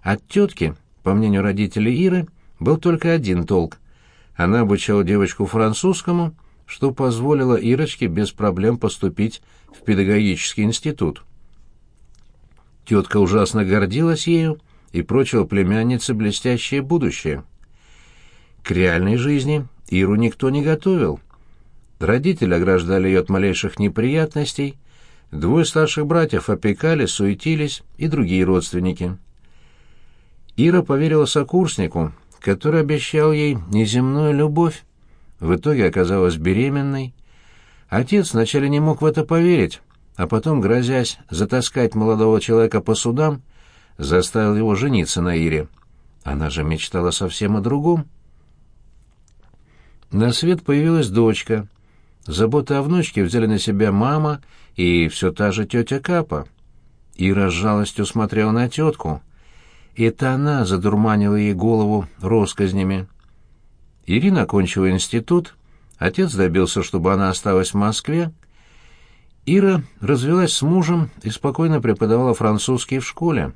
От тетки, по мнению родителей Иры, был только один толк. Она обучала девочку французскому, что позволило Ирочке без проблем поступить в педагогический институт. Тетка ужасно гордилась ею и прочила племяннице блестящее будущее. К реальной жизни Иру никто не готовил. Родители ограждали ее от малейших неприятностей, двое старших братьев опекали, суетились и другие родственники. Ира поверила сокурснику, который обещал ей неземную любовь. В итоге оказалась беременной. Отец вначале не мог в это поверить, а потом, грозясь затаскать молодого человека по судам, заставил его жениться на Ире. Она же мечтала совсем о другом. На свет появилась дочка. Заботы о внучке взяли на себя мама и все та же тетя Капа. Ира с жалостью смотрела на тетку. Это она задурманила ей голову россказнями. Ирина окончила институт, отец добился, чтобы она осталась в Москве. Ира развелась с мужем и спокойно преподавала французский в школе.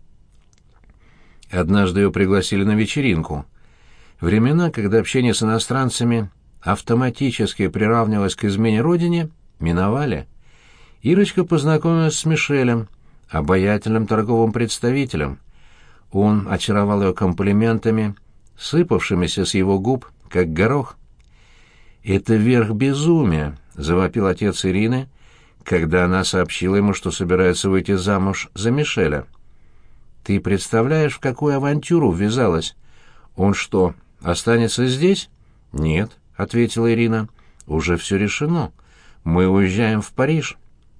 Однажды ее пригласили на вечеринку. Времена, когда общение с иностранцами автоматически приравнивалось к измене родине, миновали. Ирочка познакомилась с Мишелем, обаятельным торговым представителем. Он очаровал ее комплиментами, сыпавшимися с его губ, как горох. «Это верх безумия», — завопил отец Ирины, когда она сообщила ему, что собирается выйти замуж за Мишеля. «Ты представляешь, в какую авантюру ввязалась? Он что, останется здесь?» «Нет», — ответила Ирина, — «уже все решено. Мы уезжаем в Париж».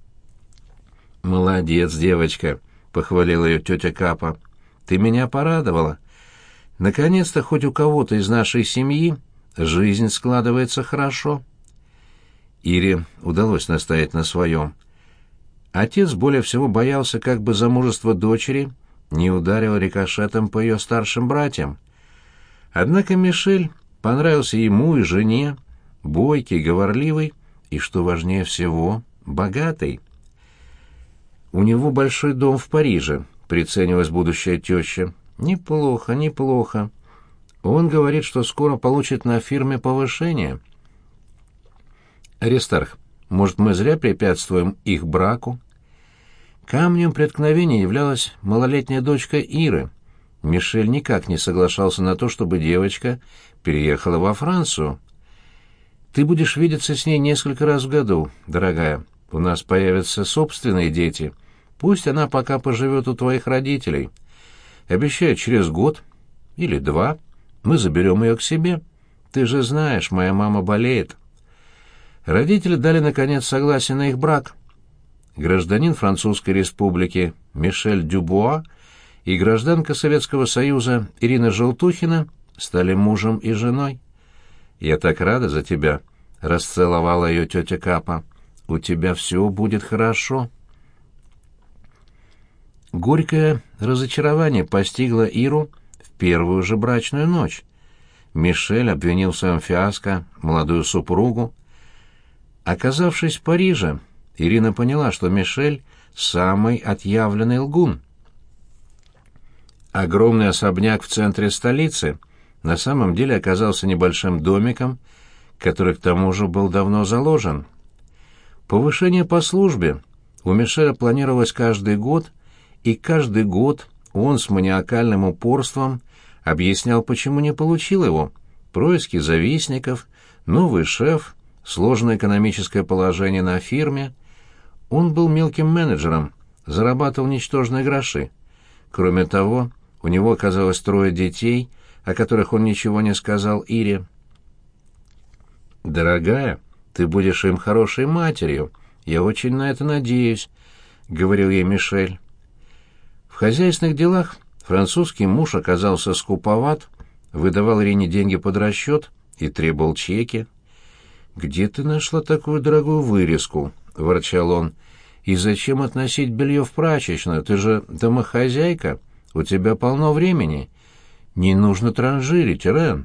«Молодец, девочка», — похвалила ее тетя Капа. «Ты меня порадовала. Наконец-то хоть у кого-то из нашей семьи жизнь складывается хорошо». Ире удалось настоять на своем. Отец более всего боялся, как бы замужество дочери не ударило рикошетом по ее старшим братьям. Однако Мишель понравился ему и жене, бойкий, говорливый и, что важнее всего, богатый. «У него большой дом в Париже», — приценилась будущая теща. «Неплохо, неплохо. Он говорит, что скоро получит на фирме повышение». «Аристарх, может, мы зря препятствуем их браку?» Камнем преткновения являлась малолетняя дочка Иры. Мишель никак не соглашался на то, чтобы девочка переехала во Францию. «Ты будешь видеться с ней несколько раз в году, дорогая. У нас появятся собственные дети. Пусть она пока поживет у твоих родителей. Обещаю, через год или два мы заберем ее к себе. Ты же знаешь, моя мама болеет». Родители дали, наконец, согласие на их брак. Гражданин Французской республики Мишель Дюбуа и гражданка Советского Союза Ирина Желтухина стали мужем и женой. «Я так рада за тебя», — расцеловала ее тетя Капа. «У тебя все будет хорошо». Горькое разочарование постигло Иру в первую же брачную ночь. Мишель обвинил в своем фиаско молодую супругу. Оказавшись в Париже, Ирина поняла, что Мишель — самый отъявленный лгун. Огромный особняк в центре столицы на самом деле оказался небольшим домиком, который к тому же был давно заложен. Повышение по службе у Мишеля планировалось каждый год, и каждый год он с маниакальным упорством объяснял, почему не получил его. Происки завистников, новый шеф, сложное экономическое положение на фирме. Он был мелким менеджером, зарабатывал ничтожные гроши. Кроме того, у него оказалось 3 детей, о которых он ничего не сказал Ире. «Дорогая, ты будешь им хорошей матерью. Я очень на это надеюсь», — говорил ей Мишель. В хозяйственных делах французский муж оказался скуповат, выдавал Ирине деньги под расчет и требовал чеки. «Где ты нашла такую дорогую вырезку?» — ворчал он. «И зачем относить белье в прачечную? Ты же домохозяйка, у тебя полно времени. Не нужно транжирить, Рен».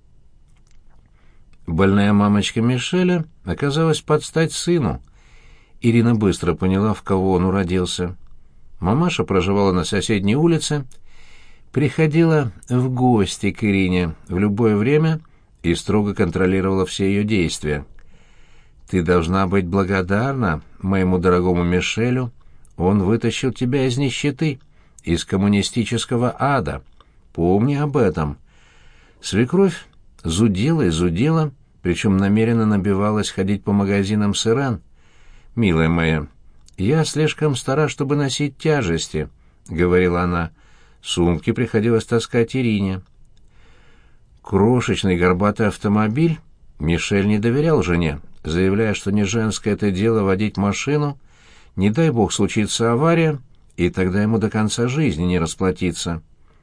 Больная мамочка Мишеля оказалась под стать сыну. Ирина быстро поняла, в кого он уродился. Мамаша проживала на соседней улице. приходила в гости к Ирине в любое время и строго контролировала все ее действия. «Ты должна быть благодарна моему дорогому Мишелю. Он вытащил тебя из нищеты, из коммунистического ада. Помни об этом». Свекровь зудела и зудела, причем намеренно набивалась ходить по магазинам с Ирен. «Милая моя, я слишком стара, чтобы носить тяжести», — говорила она. Сумки приходилось таскать Ирине. Крошечный горбатый автомобиль Мишель не доверял жене, заявляя, что не женское это дело водить машину, не дай бог случится авария, и тогда ему до конца жизни не расплатиться.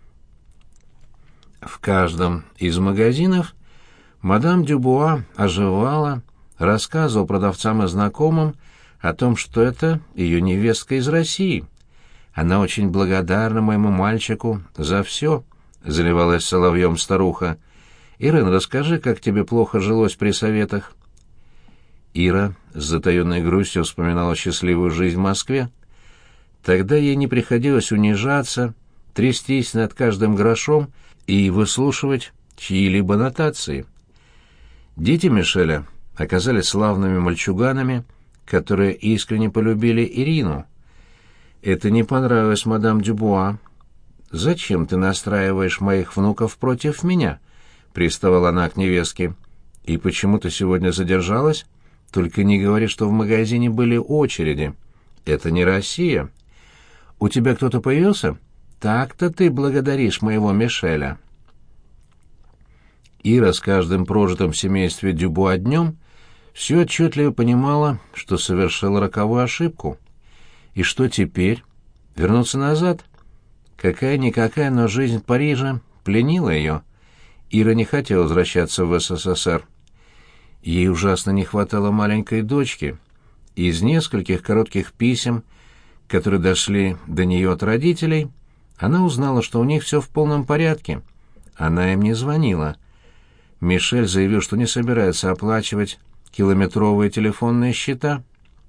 В каждом из магазинов мадам Дюбуа оживала, рассказывала продавцам и знакомым о том, что это ее невестка из России. «Она очень благодарна моему мальчику за все», — заливалась соловьем старуха. «Ирен, расскажи, как тебе плохо жилось при советах». Ира с затаенной грустью вспоминала счастливую жизнь в Москве. Тогда ей не приходилось унижаться, трястись над каждым грошом и выслушивать чьи-либо нотации. Дети Мишеля оказались славными мальчуганами, которые искренне полюбили Ирину. Это не понравилось мадам Дюбуа. «Зачем ты настраиваешь моих внуков против меня?» — приставала она к невестке. «И почему ты сегодня задержалась? Только не говори, что в магазине были очереди. Это не Россия. У тебя кто-то появился? Так-то ты благодаришь моего Мишеля». Ира с каждым прожитым в семействе Дюбуа днем все отчетливо понимала, что совершила роковую ошибку. И что теперь? Вернуться назад? Какая-никакая, но жизнь в Париже пленила ее. Ира не хотела возвращаться в СССР. Ей ужасно не хватало маленькой дочки. Из нескольких коротких писем, которые дошли до нее от родителей, она узнала, что у них все в полном порядке. Она им не звонила. Мишель заявил, что не собирается оплачивать километровые телефонные счета.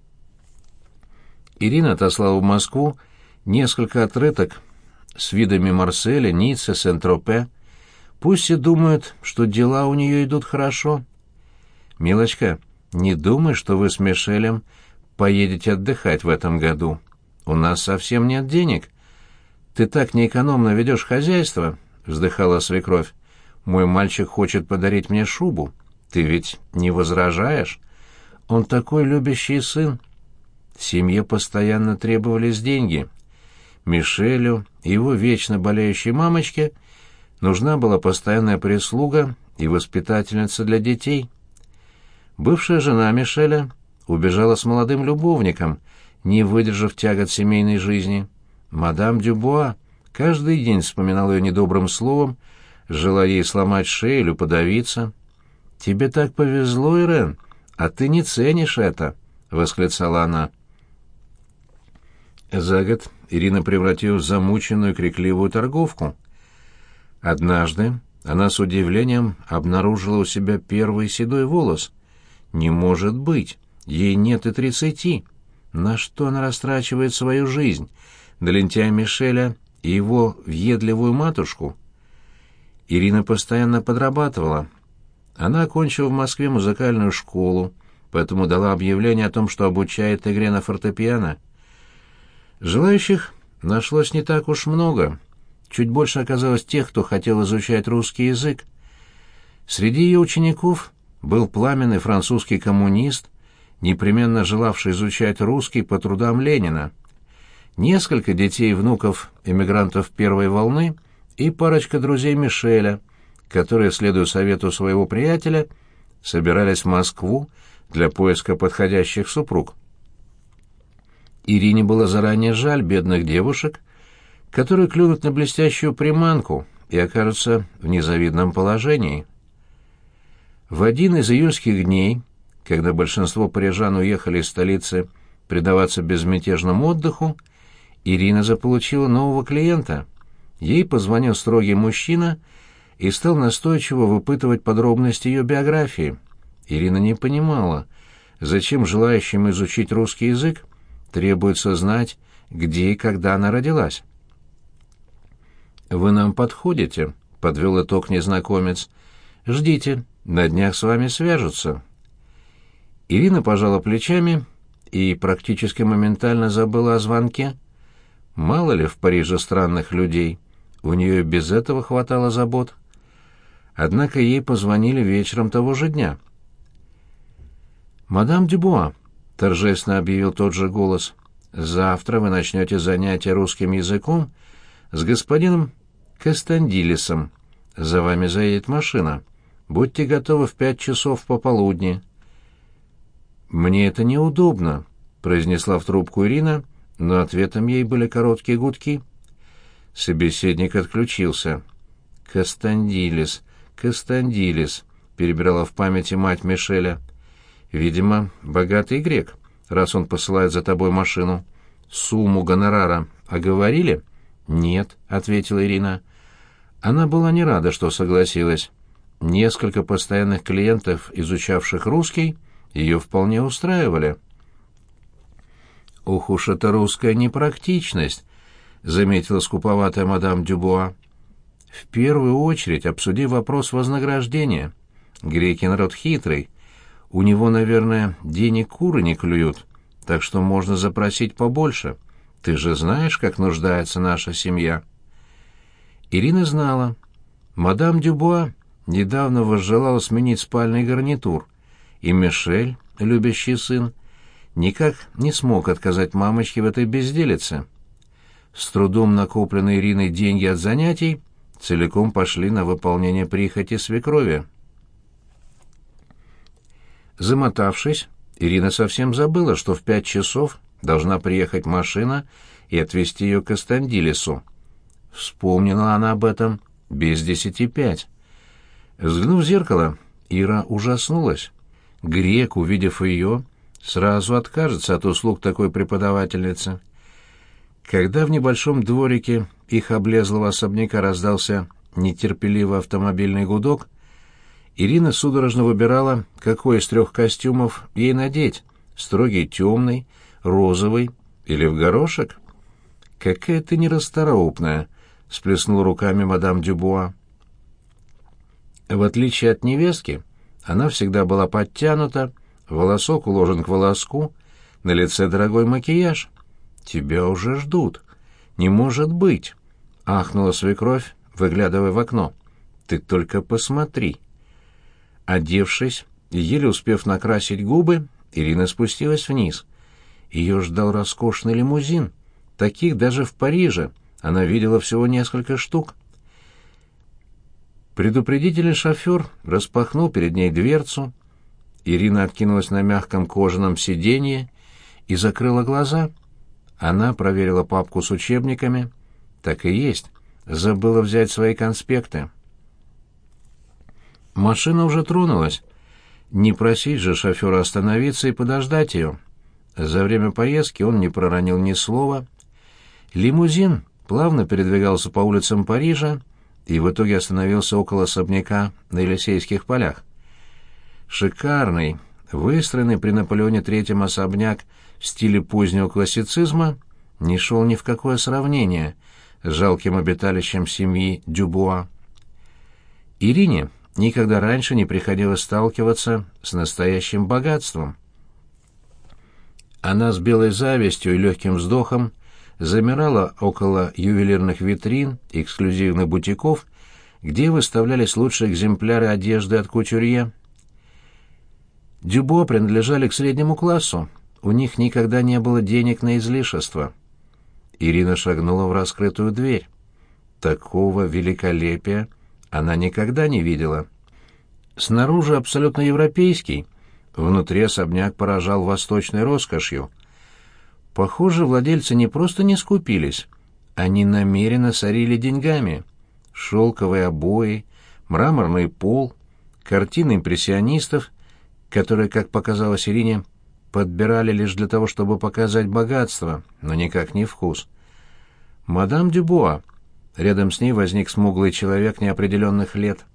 Ирина отослала в Москву несколько открыток с видами Марселя, Ниццы, Сен-Тропе. Пусть все думают, что дела у нее идут хорошо. «Милочка, не думай, что вы с Мишелем поедете отдыхать в этом году. У нас совсем нет денег. Ты так неэкономно ведешь хозяйство», — вздыхала свекровь. «Мой мальчик хочет подарить мне шубу. Ты ведь не возражаешь? Он такой любящий сын». Семье постоянно требовались деньги. Мишелю и его вечно болеющей мамочке нужна была постоянная прислуга и воспитательница для детей. Бывшая жена Мишеля убежала с молодым любовником, не выдержав тягот семейной жизни. Мадам Дюбуа каждый день вспоминала ее недобрым словом, желая ей сломать шею или подавиться. «Тебе так повезло, Ирен, а ты не ценишь это», — восклицала она. За год Ирина превратилась в замученную крикливую торговку. Однажды она с удивлением обнаружила у себя первый седой волос. Не может быть, ей нет и 30. На что она растрачивает свою жизнь? На лентяя Мишеля и его въедливую матушку? Ирина постоянно подрабатывала. Она окончила в Москве музыкальную школу, поэтому дала объявление о том, что обучает игре на фортепиано. Желающих нашлось не так уж много. Чуть больше оказалось тех, кто хотел изучать русский язык. Среди ее учеников был пламенный французский коммунист, непременно желавший изучать русский по трудам Ленина. Несколько детей и внуков эмигрантов первой волны и парочка друзей Мишеля, которые, следуя совету своего приятеля, собирались в Москву для поиска подходящих супруг. Ирине было заранее жаль бедных девушек, которые клюнут на блестящую приманку и окажутся в незавидном положении. В один из июльских дней, когда большинство парижан уехали из столицы предаваться безмятежному отдыху, Ирина заполучила нового клиента. Ей позвонил строгий мужчина и стал настойчиво выпытывать подробности ее биографии. Ирина не понимала, зачем желающим изучить русский язык требуется знать, где и когда она родилась. «Вы нам подходите», — подвел итог незнакомец. «Ждите, на днях с вами свяжутся». Ирина пожала плечами и практически моментально забыла о звонке. Мало ли в Париже странных людей, у нее и без этого хватало забот. Однако ей позвонили вечером того же дня. «Мадам Дюбуа», — торжественно объявил тот же голос, — «завтра вы начнете занятия русским языком с господином Кастандилисом. За вами заедет машина. Будьте готовы в 5 часов пополудни». «Мне это неудобно», — произнесла в трубку Ирина, но ответом ей были короткие гудки. Собеседник отключился. «Кастандилис, Кастандилис», — перебирала в памяти мать Мишеля. «Видимо, богатый грек, раз он посылает за тобой машину. Сумму гонорара оговорили?» «Нет», — ответила Ирина. Она была не рада, что согласилась. Несколько постоянных клиентов, изучавших русский, ее вполне устраивали. «Ох уж эта русская непрактичность», — заметила скуповатая мадам Дюбуа. «В первую очередь обсуди вопрос вознаграждения. Греки народ хитрый. У него, наверное, денег куры не клюют, так что можно запросить побольше. Ты же знаешь, как нуждается наша семья». Ирина знала. Мадам Дюбуа недавно возжелала сменить спальный гарнитур, и Мишель, любящий сын, никак не смог отказать мамочке в этой безделице. С трудом накопленные Ириной деньги от занятий целиком пошли на выполнение прихоти свекрови. Замотавшись, Ирина совсем забыла, что в 5 часов должна приехать машина и отвезти ее к Кастандилису. Вспомнила она об этом без 10:05. Взглянув в зеркало, Ира ужаснулась. Грек, увидев ее, сразу откажется от услуг такой преподавательницы. Когда в небольшом дворике их облезлого особняка раздался нетерпеливый автомобильный гудок, Ирина судорожно выбирала, какой из 3 костюмов ей надеть — строгий темный, розовый или в горошек. «Какая ты нерасторопная!» — сплеснула руками мадам Дюбуа. В отличие от невестки, она всегда была подтянута, волосок уложен к волоску, на лице дорогой макияж. «Тебя уже ждут. Не может быть!» — ахнула свекровь, выглядывая в окно. «Ты только посмотри!» Одевшись и еле успев накрасить губы, Ирина спустилась вниз. Ее ждал роскошный лимузин. Таких даже в Париже она видела всего несколько штук. Предупредительный шофер распахнул перед ней дверцу. Ирина откинулась на мягком кожаном сиденье и закрыла глаза. Она проверила папку с учебниками. Так и есть. Забыла взять свои конспекты. Машина уже тронулась. Не просить же шофера остановиться и подождать ее. За время поездки он не проронил ни слова. Лимузин плавно передвигался по улицам Парижа и в итоге остановился около особняка на Елисейских полях. Шикарный, выстроенный при Наполеоне III особняк в стиле позднего классицизма не шел ни в какое сравнение с жалким обиталищем семьи Дюбуа. Ирине никогда раньше не приходилось сталкиваться с настоящим богатством. Она с белой завистью и легким вздохом замирала около ювелирных витрин и эксклюзивных бутиков, где выставлялись лучшие экземпляры одежды от кутюрье. Дюбуа принадлежали к среднему классу, у них никогда не было денег на излишества. Ирина шагнула в раскрытую дверь. Такого великолепия она никогда не видела. Снаружи абсолютно европейский, внутри особняк поражал восточной роскошью. Похоже, владельцы не просто не скупились, они намеренно сорили деньгами. Шелковые обои, мраморный пол, картины импрессионистов, которые, как показалось Ирине, подбирали лишь для того, чтобы показать богатство, но никак не вкус. «Мадам Дюбуа», рядом с ней возник смуглый человек неопределенных лет.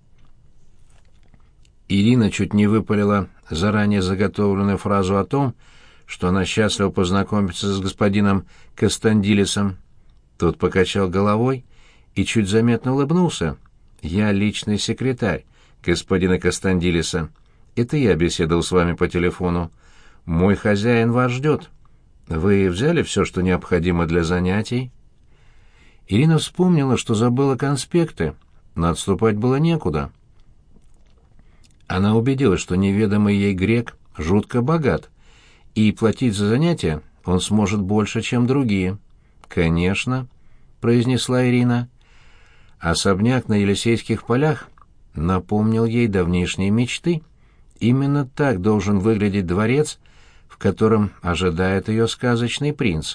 Ирина чуть не выпалила заранее заготовленную фразу о том, что она счастлива познакомиться с господином Кастандилисом. Тот покачал головой и чуть заметно улыбнулся. «Я личный секретарь господина Кастандилиса. Это я беседовал с вами по телефону. Мой хозяин вас ждет. Вы взяли все, что необходимо для занятий?» Ирина вспомнила, что забыла конспекты, но отступать было некуда. Она убедилась, что неведомый ей грек жутко богат, и платить за занятия он сможет больше, чем другие. «Конечно», — произнесла Ирина. Особняк на Елисейских полях напомнил ей давнишние мечты. Именно так должен выглядеть дворец, в котором ожидает ее сказочный принц.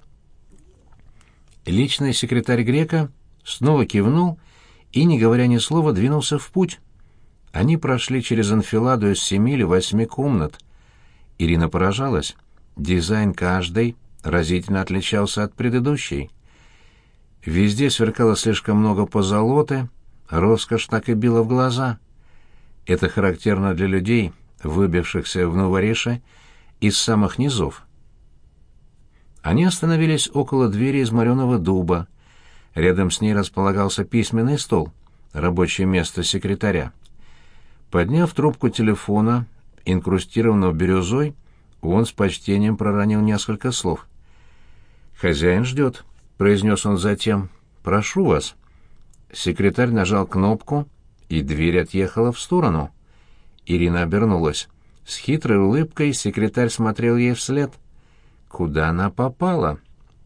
Личный секретарь грека снова кивнул и, не говоря ни слова, двинулся в путь. Они прошли через анфиладу из 7 или 8 комнат. Ирина поражалась. Дизайн каждой разительно отличался от предыдущей. Везде сверкало слишком много позолоты, роскошь так и била в глаза. Это характерно для людей, выбившихся в Новорише из самых низов. Они остановились около двери из мореного дуба. Рядом с ней располагался письменный стол, рабочее место секретаря. Подняв трубку телефона, инкрустированного бирюзой, он с почтением проронил несколько слов. «Хозяин ждет», — произнес он затем. «Прошу вас». Секретарь нажал кнопку, и дверь отъехала в сторону. Ирина обернулась. С хитрой улыбкой секретарь смотрел ей вслед. Куда она попала?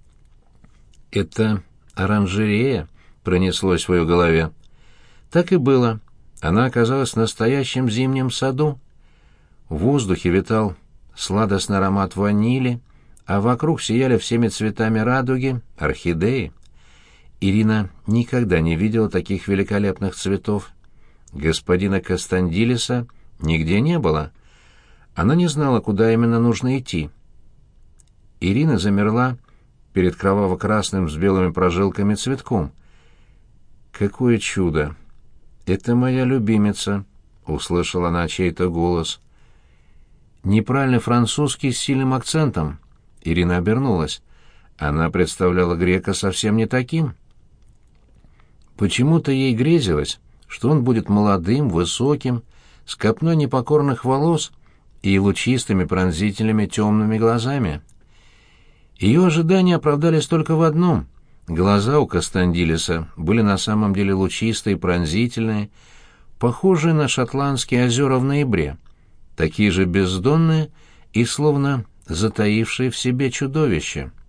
«Это оранжерея», — пронеслось в ее голове. Так и было. Она оказалась в настоящем зимнем саду. В воздухе витал сладостный аромат ванили, а вокруг сияли всеми цветами радуги орхидеи. Ирина никогда не видела таких великолепных цветов. Господина Кастандилиса нигде не было. Она не знала, куда именно нужно идти. Ирина замерла перед кроваво-красным с белыми прожилками цветком. «Какое чудо! Это моя любимица!» — услышала она чей-то голос. Неправильный французский с сильным акцентом. Ирина обернулась. Она представляла грека совсем не таким. Почему-то ей грезилось, что он будет молодым, высоким, с копной непокорных волос и лучистыми пронзительными темными глазами. Ее ожидания оправдались только в одном. Глаза у Кастандилиса были на самом деле лучистые, пронзительные, похожие на шотландские озера в ноябре, такие же бездонные и словно затаившие в себе чудовище.